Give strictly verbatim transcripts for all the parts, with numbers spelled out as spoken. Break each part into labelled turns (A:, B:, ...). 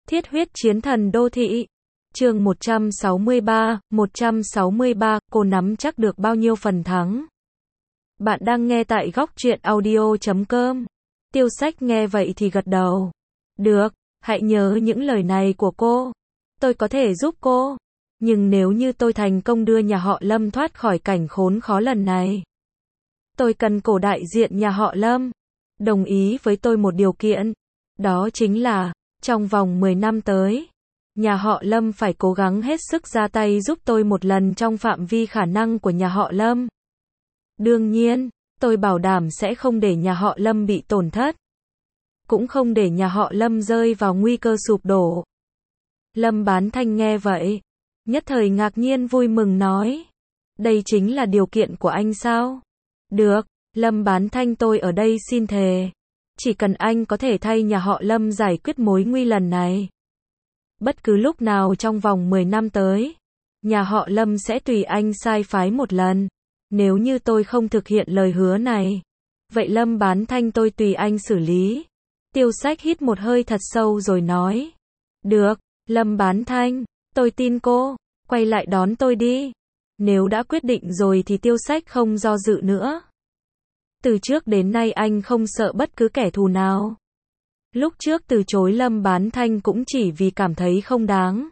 A: Thiết huyết chiến thần đô thị. Chương một trăm sáu mươi ba, một trăm sáu mươi ba, cô nắm chắc được bao nhiêu phần thắng? Bạn đang nghe tại góc truyện audio chấm com. Tiêu Sách nghe vậy thì gật đầu. Được, hãy nhớ những lời này của cô. Tôi có thể giúp cô. Nhưng nếu như tôi thành công đưa nhà họ Lâm thoát khỏi cảnh khốn khó lần này, tôi cần cổ đại diện nhà họ Lâm đồng ý với tôi một điều kiện. Đó chính là, trong vòng mười năm tới, nhà họ Lâm phải cố gắng hết sức ra tay giúp tôi một lần trong phạm vi khả năng của nhà họ Lâm. Đương nhiên, tôi bảo đảm sẽ không để nhà họ Lâm bị tổn thất, cũng không để nhà họ Lâm rơi vào nguy cơ sụp đổ. Lâm Bán Thanh nghe vậy, nhất thời ngạc nhiên vui mừng nói, đây chính là điều kiện của anh sao? Được, Lâm Bán Thanh, tôi ở đây xin thề, chỉ cần anh có thể thay nhà họ Lâm giải quyết mối nguy lần này, bất cứ lúc nào trong vòng mười năm tới, nhà họ Lâm sẽ tùy anh sai phái một lần. Nếu như tôi không thực hiện lời hứa này, vậy Lâm Bán Thanh tôi tùy anh xử lý. Tiêu Sách hít một hơi thật sâu rồi nói, được, Lâm Bán Thanh, tôi tin cô, quay lại đón tôi đi. Nếu đã quyết định rồi thì Tiêu Sách không do dự nữa. Từ trước đến nay anh không sợ bất cứ kẻ thù nào. Lúc trước từ chối Lâm Bán Thanh cũng chỉ vì cảm thấy không đáng.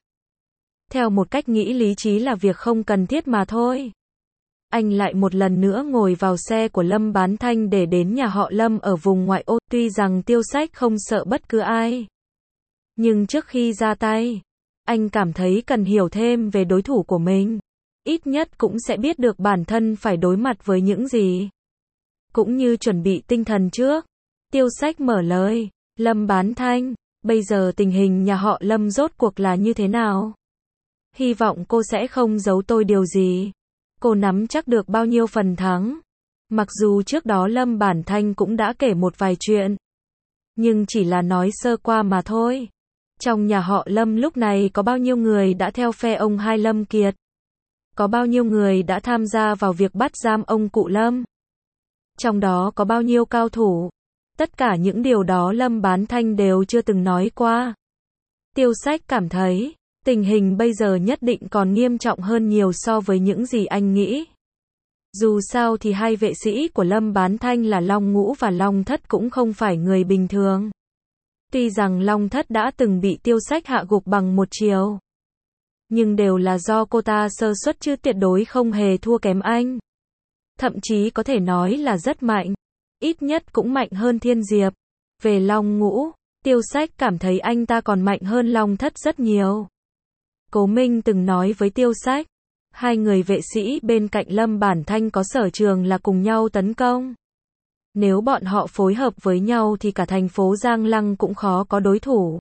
A: Theo một cách nghĩ lý trí là việc không cần thiết mà thôi. Anh lại một lần nữa ngồi vào xe của Lâm Bán Thanh để đến nhà họ Lâm ở vùng ngoại ô. Tuy rằng Tiêu Sách không sợ bất cứ ai, nhưng trước khi ra tay, anh cảm thấy cần hiểu thêm về đối thủ của mình. Ít nhất cũng sẽ biết được bản thân phải đối mặt với những gì, cũng như chuẩn bị tinh thần trước. Tiêu Sách mở lời, Lâm Bán Thanh, bây giờ tình hình nhà họ Lâm rốt cuộc là như thế nào? Hy vọng cô sẽ không giấu tôi điều gì. Cô nắm chắc được bao nhiêu phần thắng? Mặc dù trước đó Lâm Bán Thanh cũng đã kể một vài chuyện, nhưng chỉ là nói sơ qua mà thôi. Trong nhà họ Lâm lúc này có bao nhiêu người đã theo phe ông hai Lâm Kiệt? Có bao nhiêu người đã tham gia vào việc bắt giam ông cụ Lâm? Trong đó có bao nhiêu cao thủ? Tất cả những điều đó Lâm Bán Thanh đều chưa từng nói qua. Tiêu Sách cảm thấy, tình hình bây giờ nhất định còn nghiêm trọng hơn nhiều so với những gì anh nghĩ. Dù sao thì hai vệ sĩ của Lâm Bán Thanh là Long Ngũ và Long Thất cũng không phải người bình thường. Tuy rằng Long Thất đã từng bị Tiêu Sách hạ gục bằng một chiều, nhưng đều là do cô ta sơ suất chứ tuyệt đối không hề thua kém anh. Thậm chí có thể nói là rất mạnh, ít nhất cũng mạnh hơn Thiên Diệp. Về Long Ngũ, Tiêu Sách cảm thấy anh ta còn mạnh hơn Long Thất rất nhiều. Cố Minh từng nói với Tiêu Sách, hai người vệ sĩ bên cạnh Lâm Bán Thanh có sở trường là cùng nhau tấn công. Nếu bọn họ phối hợp với nhau thì cả thành phố Giang Lăng cũng khó có đối thủ.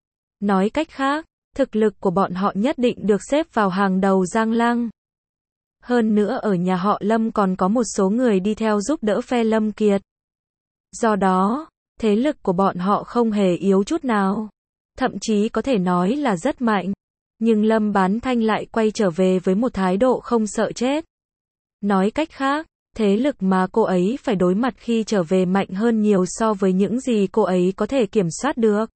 A: Nói cách khác, thực lực của bọn họ nhất định được xếp vào hàng đầu Giang Lăng. Hơn nữa ở nhà họ Lâm còn có một số người đi theo giúp đỡ phe Lâm Kiệt. Do đó, thế lực của bọn họ không hề yếu chút nào. Thậm chí có thể nói là rất mạnh. Nhưng Lâm Bán Thanh lại quay trở về với một thái độ không sợ chết. Nói cách khác, thế lực mà cô ấy phải đối mặt khi trở về mạnh hơn nhiều so với những gì cô ấy có thể kiểm soát được.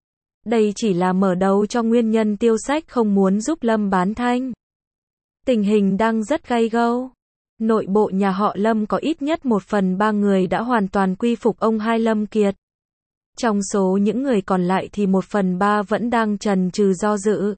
A: Đây chỉ là mở đầu cho nguyên nhân Tiêu Sách không muốn giúp Lâm Bán Thanh. Tình hình đang rất gay go. Nội bộ nhà họ Lâm có ít nhất một phần ba người đã hoàn toàn quy phục ông hai Lâm Kiệt. Trong số những người còn lại thì một phần ba vẫn đang chần chừ do dự,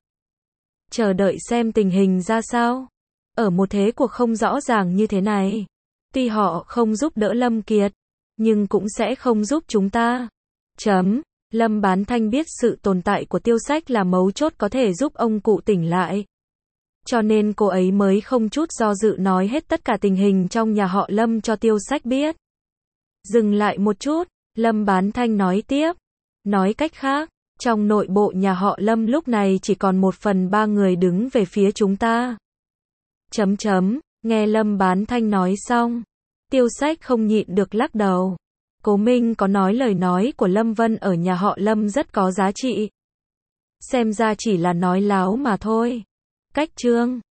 A: chờ đợi xem tình hình ra sao. Ở một thế cuộc không rõ ràng như thế này, tuy họ không giúp đỡ Lâm Kiệt, nhưng cũng sẽ không giúp chúng ta. Chấm. Lâm Bán Thanh biết sự tồn tại của Tiêu Sách là mấu chốt có thể giúp ông cụ tỉnh lại. Cho nên cô ấy mới không chút do dự nói hết tất cả tình hình trong nhà họ Lâm cho Tiêu Sách biết. Dừng lại một chút, Lâm Bán Thanh nói tiếp. Nói cách khác, trong nội bộ nhà họ Lâm lúc này chỉ còn một phần ba người đứng về phía chúng ta. Chấm chấm, nghe Lâm Bán Thanh nói xong, Tiêu Sách không nhịn được lắc đầu. Cố Minh có nói lời nói của Lâm Vân ở nhà họ Lâm rất có giá trị. Xem ra chỉ là nói láo mà thôi. Cách chương